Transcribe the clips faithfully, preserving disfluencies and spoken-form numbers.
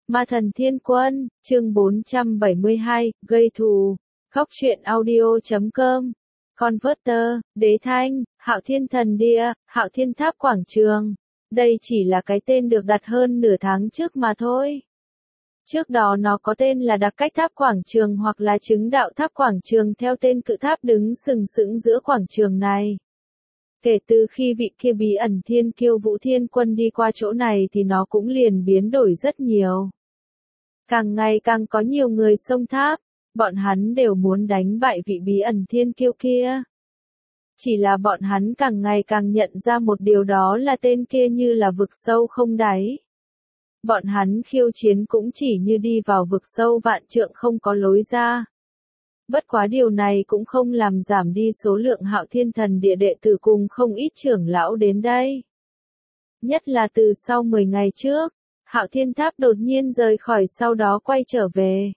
Ma thần thiên quân, chương bốn trăm bảy mươi hai, gây thù. Góc truyện audio chấm com. Converter, Đế Thanh, Hạo Thiên Thần Địa, Hạo Thiên Tháp Quảng Trường. Đây chỉ là cái tên được đặt hơn nửa tháng trước mà thôi. Trước đó nó có tên là Đặc Cách Tháp Quảng Trường hoặc là Chứng Đạo Tháp Quảng Trường theo tên cự tháp đứng sừng sững giữa quảng trường này. Kể từ khi vị kia bí ẩn thiên kiêu Vũ Thiên Quân đi qua chỗ này thì nó cũng liền biến đổi rất nhiều. Càng ngày càng có nhiều người xông tháp, bọn hắn đều muốn đánh bại vị bí ẩn thiên kiêu kia. Chỉ là bọn hắn càng ngày càng nhận ra một điều, đó là tên kia như là vực sâu không đáy. Bọn hắn khiêu chiến cũng chỉ như đi vào vực sâu vạn trượng không có lối ra. Bất quá điều này cũng không làm giảm đi số lượng Hạo Thiên Thần Địa đệ tử cùng không ít trưởng lão đến đây. Nhất là từ sau mười ngày trước, Hạo Thiên Tháp đột nhiên rời khỏi sau đó quay trở về.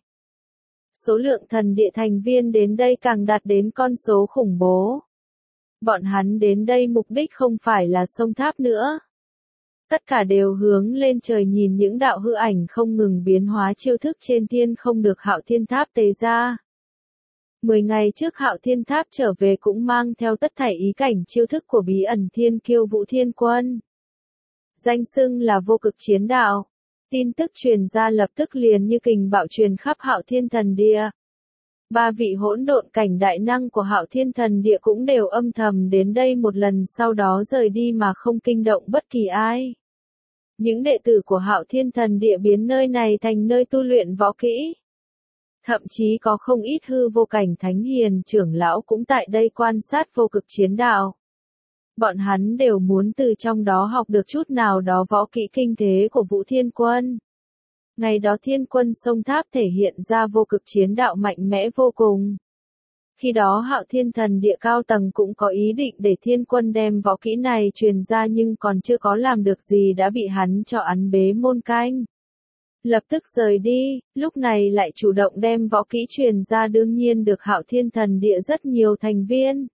Số lượng thần địa thành viên đến đây càng đạt đến con số khủng bố. Bọn hắn đến đây mục đích không phải là xông tháp nữa. Tất cả đều hướng lên trời nhìn những đạo hư ảnh không ngừng biến hóa chiêu thức trên thiên không được Hạo Thiên Tháp tế ra. Mười ngày trước Hạo Thiên Tháp trở về cũng mang theo tất thảy ý cảnh chiêu thức của bí ẩn thiên kiêu Vũ Thiên Quân. Danh xưng là vô cực chiến đạo. Tin tức truyền ra lập tức liền như kình bạo truyền khắp Hạo Thiên Thần Địa. Ba vị hỗn độn cảnh đại năng của Hạo Thiên Thần Địa cũng đều âm thầm đến đây một lần sau đó rời đi mà không kinh động bất kỳ ai. Những đệ tử của Hạo Thiên Thần Địa biến nơi này thành nơi tu luyện võ kỹ. Thậm chí có không ít hư vô cảnh thánh hiền trưởng lão cũng tại đây quan sát vô cực chiến đạo. Bọn hắn đều muốn từ trong đó học được chút nào đó võ kỹ kinh thế của Vũ Thiên Quân. Ngày đó Thiên Quân sông tháp thể hiện ra vô cực chiến đạo mạnh mẽ vô cùng. Khi đó Hạo Thiên Thần Địa cao tầng cũng có ý định để Thiên Quân đem võ kỹ này truyền ra nhưng còn chưa có làm được gì đã bị hắn cho ấn bế môn canh. Lập tức rời đi, lúc này lại chủ động đem võ kỹ truyền ra, đương nhiên được Hạo Thiên Thần Địa rất nhiều thành viên.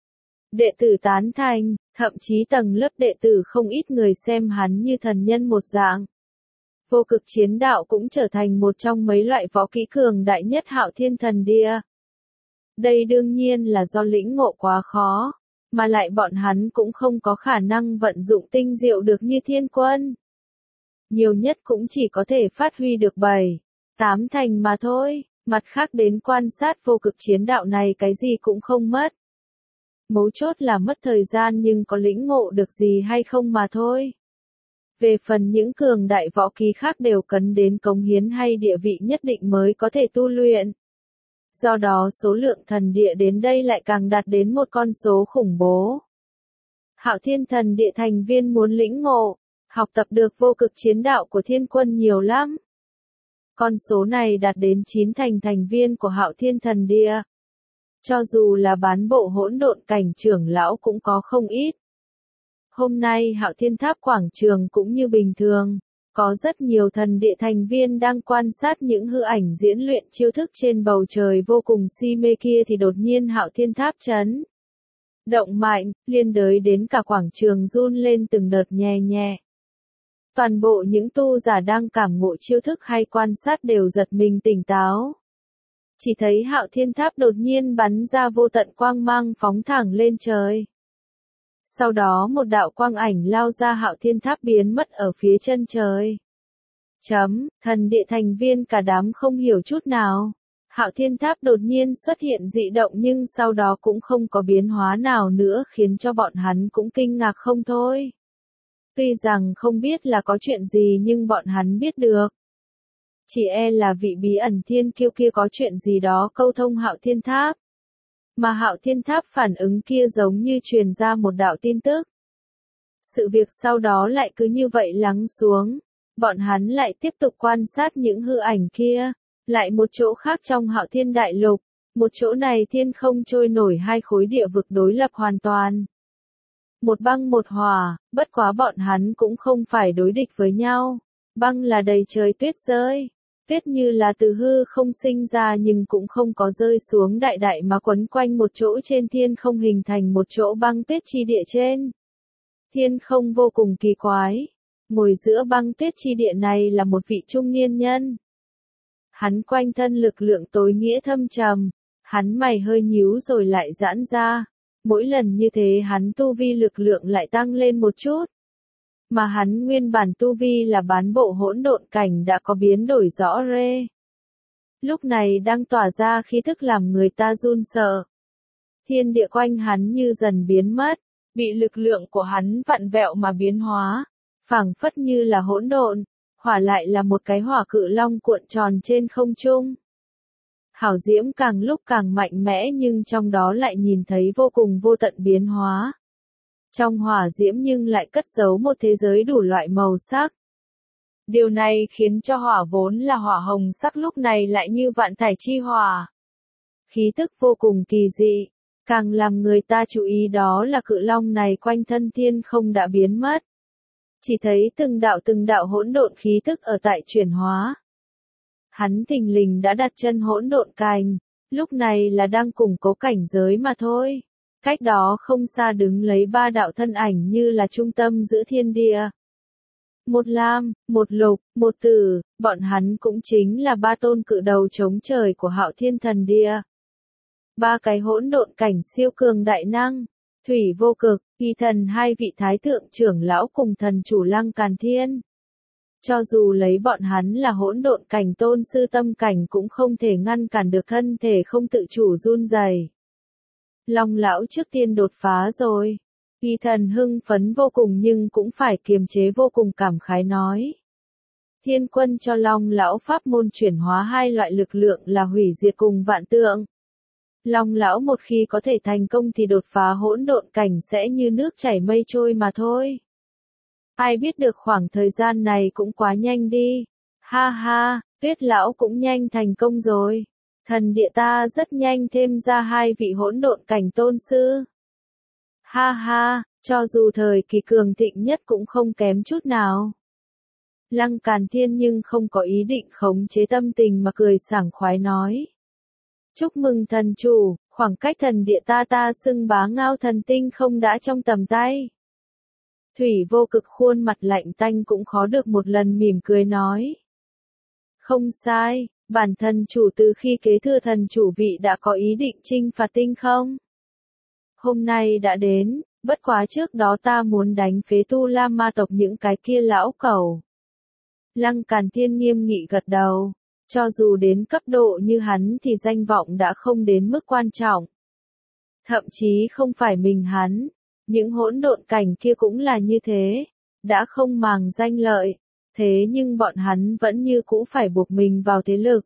Đệ tử tán thành, thậm chí tầng lớp đệ tử không ít người xem hắn như thần nhân một dạng. Vô cực chiến đạo cũng trở thành một trong mấy loại võ kỹ cường đại nhất Hạo Thiên Thần Địa. Đây đương nhiên là do lĩnh ngộ quá khó, mà lại bọn hắn cũng không có khả năng vận dụng tinh diệu được như Thiên Quân. Nhiều nhất cũng chỉ có thể phát huy được bảy, tám thành mà thôi, mặt khác đến quan sát vô cực chiến đạo này cái gì cũng không mất. Mấu chốt là mất thời gian nhưng có lĩnh ngộ được gì hay không mà thôi. Về phần những cường đại võ kỹ khác đều cần đến cống hiến hay địa vị nhất định mới có thể tu luyện. Do đó số lượng thần địa đến đây lại càng đạt đến một con số khủng bố. Hạo Thiên Thần Địa thành viên muốn lĩnh ngộ, học tập được vô cực chiến đạo của Thiên Quân nhiều lắm. Con số này đạt đến chín thành thành viên của Hạo Thiên Thần Địa. Cho dù là bán bộ hỗn độn cảnh trưởng lão cũng có không ít. Hôm nay Hạo Thiên Tháp Quảng Trường cũng như bình thường, có rất nhiều thần địa thành viên đang quan sát những hư ảnh diễn luyện chiêu thức trên bầu trời vô cùng si mê kia thì đột nhiên Hạo Thiên Tháp chấn động mạnh, liên đới đến cả quảng trường run lên từng đợt nhẹ nhẹ. Toàn bộ những tu giả đang cảm ngộ chiêu thức hay quan sát đều giật mình tỉnh táo. Chỉ thấy Hạo Thiên Tháp đột nhiên bắn ra vô tận quang mang phóng thẳng lên trời. Sau đó một đạo quang ảnh lao ra Hạo Thiên Tháp biến mất ở phía chân trời. Chấm, thần địa thành viên cả đám không hiểu chút nào. Hạo Thiên Tháp đột nhiên xuất hiện dị động nhưng sau đó cũng không có biến hóa nào nữa khiến cho bọn hắn cũng kinh ngạc không thôi. Tuy rằng không biết là có chuyện gì nhưng bọn hắn biết được. Chỉ e là vị bí ẩn thiên kiêu kia có chuyện gì đó câu thông Hạo Thiên Tháp. Mà Hạo Thiên Tháp phản ứng kia giống như truyền ra một đạo tin tức. Sự việc sau đó lại cứ như vậy lắng xuống. Bọn hắn lại tiếp tục quan sát những hư ảnh kia. Lại một chỗ khác trong Hạo Thiên Đại Lục. Một chỗ này thiên không trôi nổi hai khối địa vực đối lập hoàn toàn. Một băng một hỏa, bất quá bọn hắn cũng không phải đối địch với nhau. Băng là đầy trời tuyết rơi. Tuyết như là từ hư không sinh ra nhưng cũng không có rơi xuống đại đại mà quấn quanh một chỗ trên thiên không hình thành một chỗ băng tuyết chi địa trên. Thiên không vô cùng kỳ quái. Ngồi giữa băng tuyết chi địa này là một vị trung niên nhân. Hắn quanh thân lực lượng tối nghĩa thâm trầm, hắn mày hơi nhíu rồi lại giãn ra. Mỗi lần như thế hắn tu vi lực lượng lại tăng lên một chút. Mà hắn nguyên bản tu vi là bán bộ hỗn độn cảnh đã có biến đổi rõ rê. Lúc này đang tỏa ra khí thức làm người ta run sợ. Thiên địa quanh hắn như dần biến mất, bị lực lượng của hắn vặn vẹo mà biến hóa, phảng phất như là hỗn độn, hỏa lại là một cái hỏa cự long cuộn tròn trên không trung. Hảo diễm càng lúc càng mạnh mẽ nhưng trong đó lại nhìn thấy vô cùng vô tận biến hóa. Trong hỏa diễm nhưng lại cất giấu một thế giới đủ loại màu sắc. Điều này khiến cho hỏa vốn là hỏa hồng sắc lúc này lại như vạn thải chi hỏa. Khí tức vô cùng kỳ dị, càng làm người ta chú ý đó là cự long này quanh thân thiên không đã biến mất. Chỉ thấy từng đạo từng đạo hỗn độn khí tức ở tại chuyển hóa. Hắn thình lình đã đặt chân hỗn độn cành, lúc này là đang củng cố cảnh giới mà thôi. Cách đó không xa đứng lấy ba đạo thân ảnh như là trung tâm giữa thiên địa. Một lam, một lục, một tử, bọn hắn cũng chính là ba tôn cự đầu chống trời của Hạo Thiên Thần Địa. Ba cái hỗn độn cảnh siêu cường đại năng, Thủy Vô Cực, Y Thần hai vị thái thượng trưởng lão cùng thần chủ Lăng Càn Thiên. Cho dù lấy bọn hắn là hỗn độn cảnh tôn sư tâm cảnh cũng không thể ngăn cản được thân thể không tự chủ run rẩy. Long lão trước tiên đột phá rồi. Y Thần hưng phấn vô cùng nhưng cũng phải kiềm chế vô cùng cảm khái nói. Thiên quân cho Long lão pháp môn chuyển hóa hai loại lực lượng là hủy diệt cùng vạn tượng. Long lão một khi có thể thành công thì đột phá hỗn độn cảnh sẽ như nước chảy mây trôi mà thôi. Ai biết được khoảng thời gian này cũng quá nhanh đi. Ha ha, Tuyết lão cũng nhanh thành công rồi. Thần địa ta rất nhanh thêm ra hai vị hỗn độn cảnh tôn sư. Ha ha, cho dù thời kỳ cường thịnh nhất cũng không kém chút nào. Lăng Càn Thiên nhưng không có ý định khống chế tâm tình mà cười sảng khoái nói. Chúc mừng thần chủ, khoảng cách thần địa ta ta xưng bá ngao thần tinh không đã trong tầm tay. Thủy Vô Cực khuôn mặt lạnh tanh cũng khó được một lần mỉm cười nói. Không sai, bản thân chủ từ khi kế thừa thần chủ vị đã có ý định chinh phạt tinh không. Hôm nay đã đến, bất quá trước đó ta muốn đánh phế Tu La ma tộc những cái kia lão cẩu. Lăng Càn Thiên nghiêm nghị gật đầu, cho dù đến cấp độ như hắn thì danh vọng đã không đến mức quan trọng. Thậm chí không phải mình hắn, những hỗn độn cảnh kia cũng là như thế, đã không màng danh lợi, thế nhưng bọn hắn vẫn như cũ phải buộc mình vào thế lực.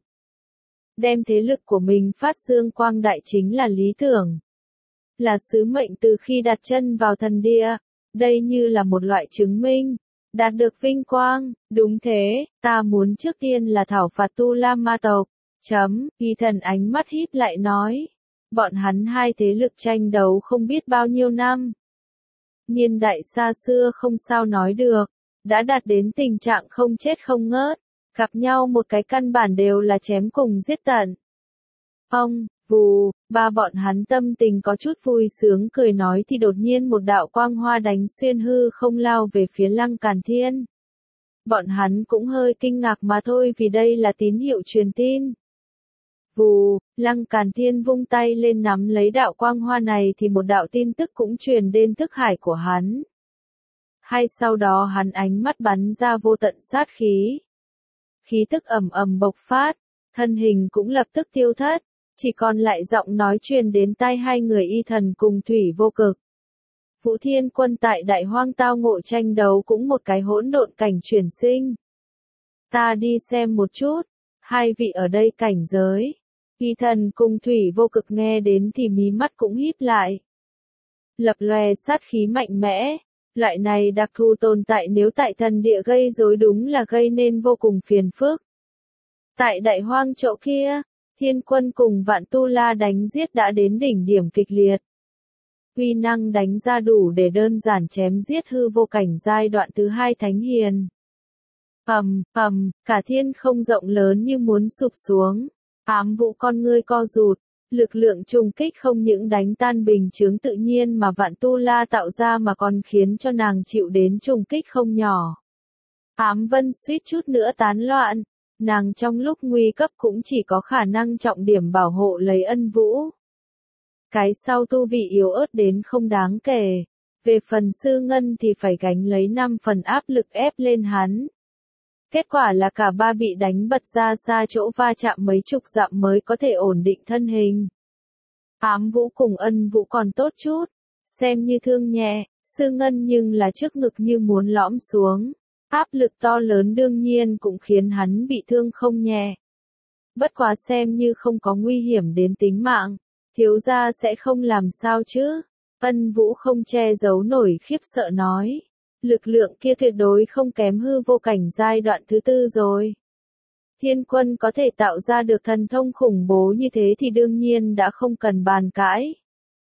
Đem thế lực của mình phát dương quang đại chính là lý tưởng. Là sứ mệnh từ khi đặt chân vào thần địa, đây như là một loại chứng minh, đạt được vinh quang, đúng thế, ta muốn trước tiên là thảo phạt Tu La ma tộc, chấm, Y Thần ánh mắt híp lại nói, bọn hắn hai thế lực tranh đấu không biết bao nhiêu năm. Niên đại xa xưa không sao nói được, đã đạt đến tình trạng không chết không ngớt, gặp nhau một cái căn bản đều là chém cùng giết tận. Ông, vù, ba bọn hắn tâm tình có chút vui sướng cười nói thì đột nhiên một đạo quang hoa đánh xuyên hư không lao về phía Lăng Càn Thiên. Bọn hắn cũng hơi kinh ngạc mà thôi vì đây là tín hiệu truyền tin. Vù, Lăng Càn Thiên vung tay lên nắm lấy đạo quang hoa này thì một đạo tin tức cũng truyền đến thức hải của hắn. Hay sau đó hắn ánh mắt bắn ra vô tận sát khí. Khí tức ầm ầm bộc phát, thân hình cũng lập tức tiêu thất, chỉ còn lại giọng nói truyền đến tai hai người Y Thần cùng Thủy Vô Cực. Vũ Thiên Quân tại Đại Hoang tao ngộ tranh đấu cũng một cái hỗn độn cảnh chuyển sinh. Ta đi xem một chút, hai vị ở đây cảnh giới. Y Thần cùng Thủy Vô Cực nghe đến thì mí mắt cũng híp lại. Lập lòe sát khí mạnh mẽ, loại này đặc thù tồn tại nếu tại thần địa gây rối đúng là gây nên vô cùng phiền phức. Tại Đại Hoang chỗ kia, Thiên Quân cùng Vạn Tu La đánh giết đã đến đỉnh điểm kịch liệt. Uy năng đánh ra đủ để đơn giản chém giết hư vô cảnh giai đoạn thứ hai thánh hiền. Ầm, ầm, cả thiên không rộng lớn như muốn sụp xuống. Ám Vũ con ngươi co rụt, lực lượng trùng kích không những đánh tan bình chướng tự nhiên mà Vạn Tu La tạo ra mà còn khiến cho nàng chịu đến trùng kích không nhỏ. Ám Vân suýt chút nữa tán loạn, nàng trong lúc nguy cấp cũng chỉ có khả năng trọng điểm bảo hộ lấy Ân Vũ. Cái sau tu vị yếu ớt đến không đáng kể, về phần Sư Ngân thì phải gánh lấy năm phần áp lực ép lên hắn. Kết quả là cả ba bị đánh bật ra xa chỗ va chạm mấy chục dặm mới có thể ổn định thân hình. Ám Vũ cùng Ân Vũ còn tốt chút, xem như thương nhẹ, Sư Ngân nhưng là trước ngực như muốn lõm xuống. Áp lực to lớn đương nhiên cũng khiến hắn bị thương không nhẹ. Bất quá xem như không có nguy hiểm đến tính mạng, thiếu gia sẽ không làm sao chứ. Ân Vũ không che giấu nổi khiếp sợ nói. Lực lượng kia tuyệt đối không kém hư vô cảnh giai đoạn thứ tư rồi. Thiên Quân có thể tạo ra được thần thông khủng bố như thế thì đương nhiên đã không cần bàn cãi.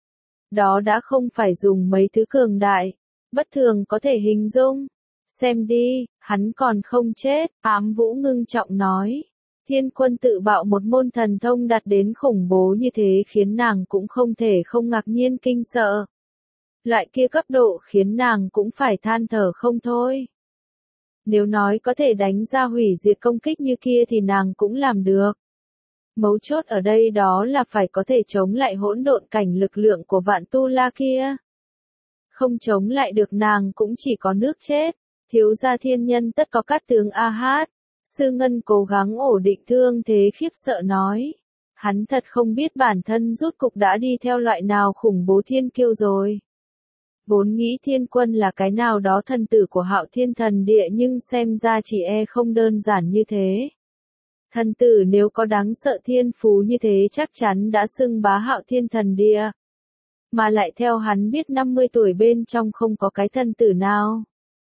Đó đã không phải dùng mấy thứ cường đại, bất thường có thể hình dung. Xem đi, hắn còn không chết, Ám Vũ ngưng trọng nói. Thiên Quân tự bạo một môn thần thông đạt đến khủng bố như thế khiến nàng cũng không thể không ngạc nhiên kinh sợ. Loại kia cấp độ khiến nàng cũng phải than thở không thôi. Nếu nói có thể đánh ra hủy diệt công kích như kia thì nàng cũng làm được. Mấu chốt ở đây đó là phải có thể chống lại hỗn độn cảnh lực lượng của Vạn Tu La kia. Không chống lại được nàng cũng chỉ có nước chết. Thiếu gia thiên nhân tất có cát tướng A Hát. Sư Ngân cố gắng ổn định thương thế khiếp sợ nói. Hắn thật không biết bản thân rút cục đã đi theo loại nào khủng bố thiên kiêu rồi. Vốn nghĩ Thiên Quân là cái nào đó thần tử của Hạo Thiên Thần Địa nhưng xem ra chỉ e không đơn giản như thế. Thần tử nếu có đáng sợ thiên phú như thế chắc chắn đã xưng bá Hạo Thiên Thần Địa. Mà lại theo hắn biết năm mươi tuổi bên trong không có cái thần tử nào.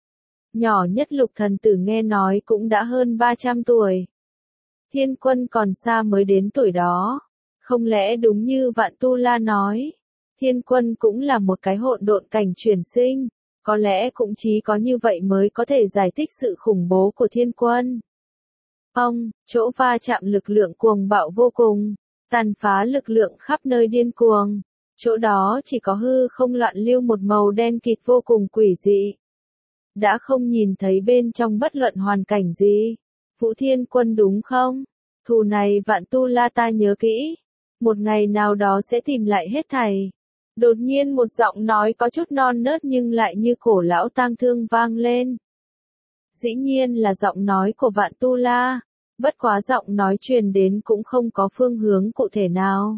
Nhỏ nhất Lục thần tử nghe nói cũng đã hơn ba trăm tuổi. Thiên Quân còn xa mới đến tuổi đó. Không lẽ đúng như Vạn Tu La nói, Thiên Quân cũng là một cái hỗn độn cảnh chuyển sinh, có lẽ cũng chỉ có như vậy mới có thể giải thích sự khủng bố của Thiên Quân. Ông, chỗ va chạm lực lượng cuồng bạo vô cùng, tàn phá lực lượng khắp nơi điên cuồng, chỗ đó chỉ có hư không loạn lưu một màu đen kịt vô cùng quỷ dị. Đã không nhìn thấy bên trong bất luận hoàn cảnh gì. Vũ Thiên Quân đúng không? Thù này Vạn Tu La ta nhớ kỹ. Một ngày nào đó sẽ tìm lại hết thảy. Đột nhiên một giọng nói có chút non nớt nhưng lại như cổ lão tang thương vang lên. Dĩ nhiên là giọng nói của Vạn Tu La. Bất quá giọng nói truyền đến cũng không có phương hướng cụ thể nào.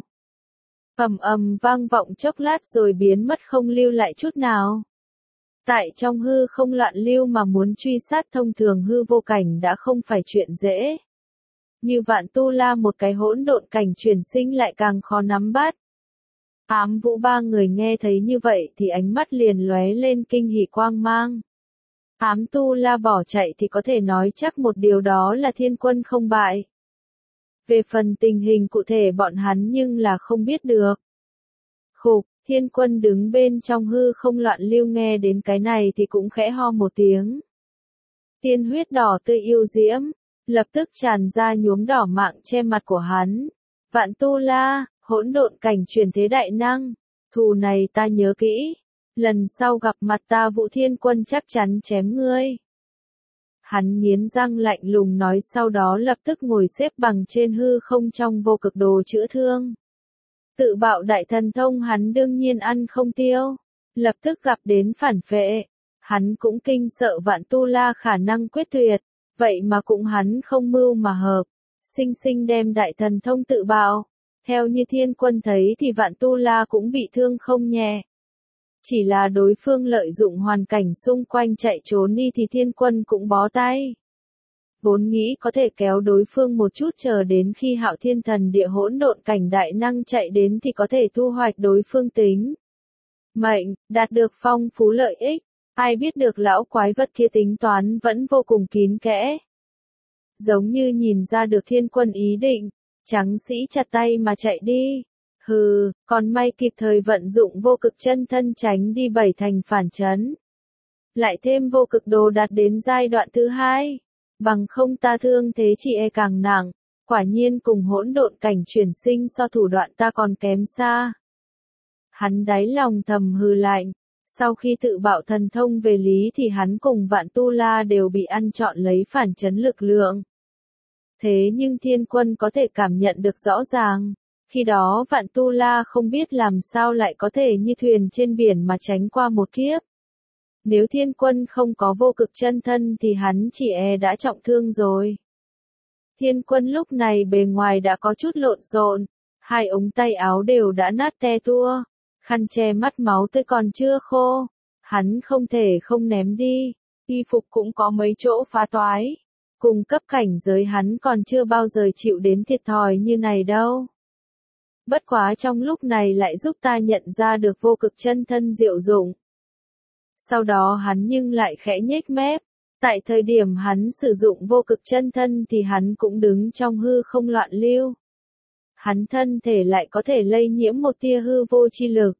Ầm ầm vang vọng chốc lát rồi biến mất không lưu lại chút nào. Tại trong hư không loạn lưu mà muốn truy sát thông thường hư vô cảnh đã không phải chuyện dễ. Như Vạn Tu La một cái hỗn độn cảnh chuyển sinh lại càng khó nắm bắt. Ám Vũ ba người nghe thấy như vậy thì ánh mắt liền lóe lên kinh hỉ quang mang. Ám Tu La bỏ chạy thì có thể nói chắc một điều đó là Thiên Quân không bại. Về phần tình hình cụ thể bọn hắn nhưng là không biết được. Khục, Thiên Quân đứng bên trong hư không loạn lưu nghe đến cái này thì cũng khẽ ho một tiếng. Tiên huyết đỏ tươi yêu diễm, lập tức tràn ra nhuốm đỏ mạng che mặt của hắn. Vạn Tu La, hỗn độn cảnh truyền thế đại năng, thù này ta nhớ kỹ. Lần sau gặp mặt ta Vũ Thiên Quân chắc chắn chém ngươi. Hắn nghiến răng lạnh lùng nói sau đó lập tức ngồi xếp bằng trên hư không trong vô cực đồ chữa thương. Tự bạo đại thần thông hắn đương nhiên ăn không tiêu. Lập tức gặp đến phản phệ. Hắn cũng kinh sợ Vạn Tu La khả năng quyết tuyệt. Vậy mà cũng hắn không mưu mà hợp. Sinh sinh đem đại thần thông tự bạo. Theo như Thiên Quân thấy thì Vạn Tu La cũng bị thương không nhẹ. Chỉ là đối phương lợi dụng hoàn cảnh xung quanh chạy trốn đi thì Thiên Quân cũng bó tay. Vốn nghĩ có thể kéo đối phương một chút chờ đến khi Hạo Thiên Thần Địa hỗn độn cảnh đại năng chạy đến thì có thể thu hoạch đối phương tính mệnh, đạt được phong phú lợi ích. Ai biết được lão quái vật kia tính toán vẫn vô cùng kín kẽ. Giống như nhìn ra được Thiên Quân ý định, trắng sĩ chặt tay mà chạy đi. Hừ, còn may kịp thời vận dụng vô cực chân thân tránh đi bảy thành phản chấn. Lại thêm vô cực đồ đạt đến giai đoạn thứ hai. Bằng không ta thương thế chỉ e càng nặng. Quả nhiên cùng hỗn độn cảnh chuyển sinh so thủ đoạn ta còn kém xa. Hắn đáy lòng thầm hừ lạnh. Sau khi tự bạo thần thông về lý thì hắn cùng Vạn Tu La đều bị ăn trọn lấy phản chấn lực lượng. Thế nhưng Thiên Quân có thể cảm nhận được rõ ràng, khi đó Vạn Tu La không biết làm sao lại có thể như thuyền trên biển mà tránh qua một kiếp. Nếu Thiên Quân không có vô cực chân thân thì hắn chỉ e đã trọng thương rồi. Thiên Quân lúc này bề ngoài đã có chút lộn xộn, hai ống tay áo đều đã nát te tua, khăn che mắt máu tươi còn chưa khô, hắn không thể không ném đi, y phục cũng có mấy chỗ phá toái. Cùng cấp cảnh giới hắn còn chưa bao giờ chịu đến thiệt thòi như này đâu. Bất quá trong lúc này lại giúp ta nhận ra được vô cực chân thân diệu dụng. Sau đó hắn nhưng lại khẽ nhếch mép, tại thời điểm hắn sử dụng vô cực chân thân thì hắn cũng đứng trong hư không loạn lưu. Hắn thân thể lại có thể lây nhiễm một tia hư vô chi lực.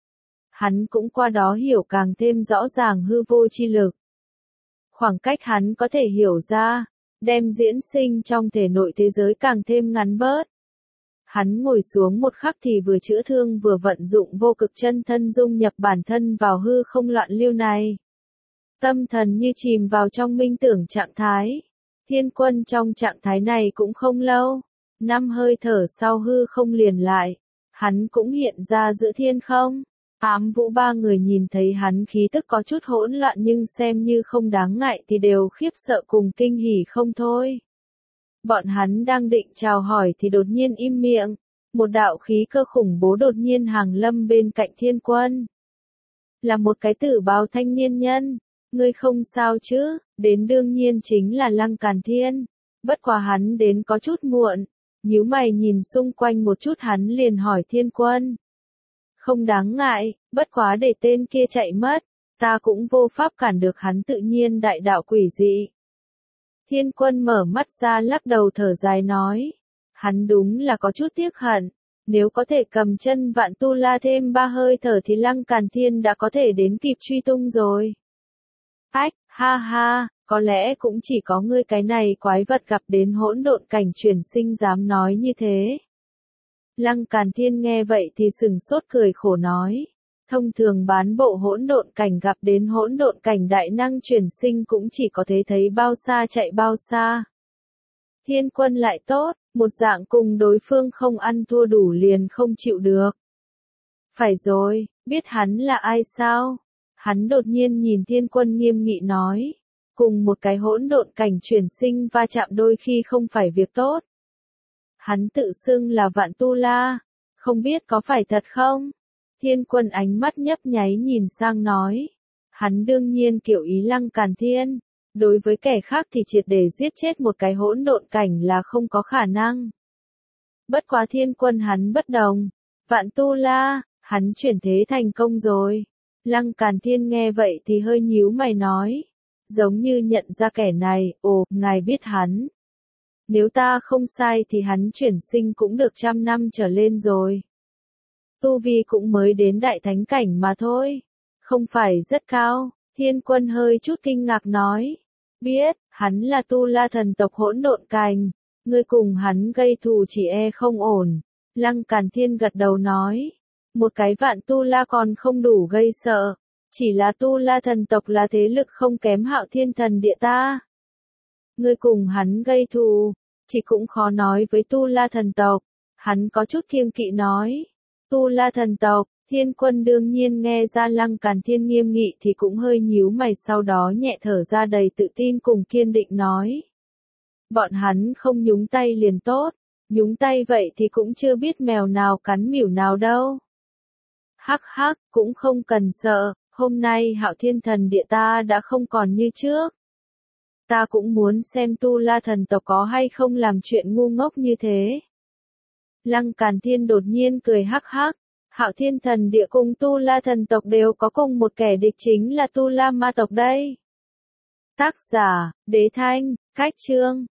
Hắn cũng qua đó hiểu càng thêm rõ ràng hư vô chi lực. Khoảng cách hắn có thể hiểu ra, đem diễn sinh trong thể nội thế giới càng thêm ngắn bớt. Hắn ngồi xuống một khắc thì vừa chữa thương vừa vận dụng vô cực chân thân dung nhập bản thân vào hư không loạn lưu này. Tâm thần như chìm vào trong minh tưởng trạng thái. Thiên Quân trong trạng thái này cũng không lâu. Năm hơi thở sau hư không liền lại. Hắn cũng hiện ra giữa thiên không. Ám Vũ ba người nhìn thấy hắn khí tức có chút hỗn loạn nhưng xem như không đáng ngại thì đều khiếp sợ cùng kinh hỉ không thôi. Bọn hắn đang định chào hỏi thì đột nhiên im miệng. Một đạo khí cơ khủng bố đột nhiên hàng lâm bên cạnh Thiên Quân. Là một cái tử bào thanh niên nhân. Ngươi không sao chứ, đến đương nhiên chính là Lăng Càn Thiên. Bất quá hắn đến có chút muộn. Nhíu mày nhìn xung quanh một chút hắn liền hỏi Thiên Quân. Không đáng ngại, bất quá để tên kia chạy mất, ta cũng vô pháp cản được hắn tự nhiên đại đạo quỷ dị. Thiên Quân mở mắt ra lắc đầu thở dài nói. Hắn đúng là có chút tiếc hận, nếu có thể cầm chân Vạn Tu La thêm ba hơi thở thì Lăng Càn Thiên đã có thể đến kịp truy tung rồi. Ách, ha ha, có lẽ cũng chỉ có ngươi cái này quái vật gặp đến hỗn độn cảnh chuyển sinh dám nói như thế. Lăng Càn Thiên nghe vậy thì sừng sốt cười khổ nói. Thông thường bán bộ hỗn độn cảnh gặp đến hỗn độn cảnh đại năng chuyển sinh cũng chỉ có thể thấy bao xa chạy bao xa. Thiên Quân lại tốt, một dạng cùng đối phương không ăn thua đủ liền không chịu được. Phải rồi, biết hắn là ai sao? Hắn đột nhiên nhìn Thiên Quân nghiêm nghị nói. Cùng một cái hỗn độn cảnh chuyển sinh va chạm đôi khi không phải việc tốt. Hắn tự xưng là Vạn Tu La, không biết có phải thật không? Thiên Quân ánh mắt nhấp nháy nhìn sang nói. Hắn đương nhiên kiểu ý Lăng Càn Thiên, đối với kẻ khác thì triệt để giết chết một cái hỗn độn cảnh là không có khả năng. Bất quá Thiên Quân hắn bất đồng, Vạn Tu La, hắn chuyển thế thành công rồi. Lăng Càn Thiên nghe vậy thì hơi nhíu mày nói, giống như nhận ra kẻ này, ồ, ngài biết hắn. Nếu ta không sai thì hắn chuyển sinh cũng được trăm năm trở lên rồi. Tu vi cũng mới đến đại thánh cảnh mà thôi. Không phải rất cao. Thiên Quân hơi chút kinh ngạc nói. Biết, hắn là Tu La thần tộc hỗn độn cảnh. Ngươi cùng hắn gây thù chỉ e không ổn. Lăng Càn Thiên gật đầu nói. Một cái Vạn Tu La còn không đủ gây sợ. Chỉ là Tu La thần tộc là thế lực không kém Hạo Thiên thần địa ta. Ngươi cùng hắn gây thù. Chỉ cũng khó nói với Tu La thần tộc. Hắn có chút kiêng kỵ nói. Tu La thần tộc, Thiên Quân đương nhiên nghe ra Lăng Càn Thiên nghiêm nghị thì cũng hơi nhíu mày sau đó nhẹ thở ra đầy tự tin cùng kiên định nói. Bọn hắn không nhúng tay liền tốt, nhúng tay vậy thì cũng chưa biết mèo nào cắn mỉu nào đâu. Hắc hắc, cũng không cần sợ, hôm nay Hạo Thiên thần địa ta đã không còn như trước. Ta cũng muốn xem Tu La thần tộc có hay không làm chuyện ngu ngốc như thế. Lăng Càn Thiên đột nhiên cười hắc hắc, Hạo Thiên thần địa cùng Tu La thần tộc đều có cùng một kẻ địch chính là Tu La ma tộc đây. Tác giả, Đế Thanh, cách chương.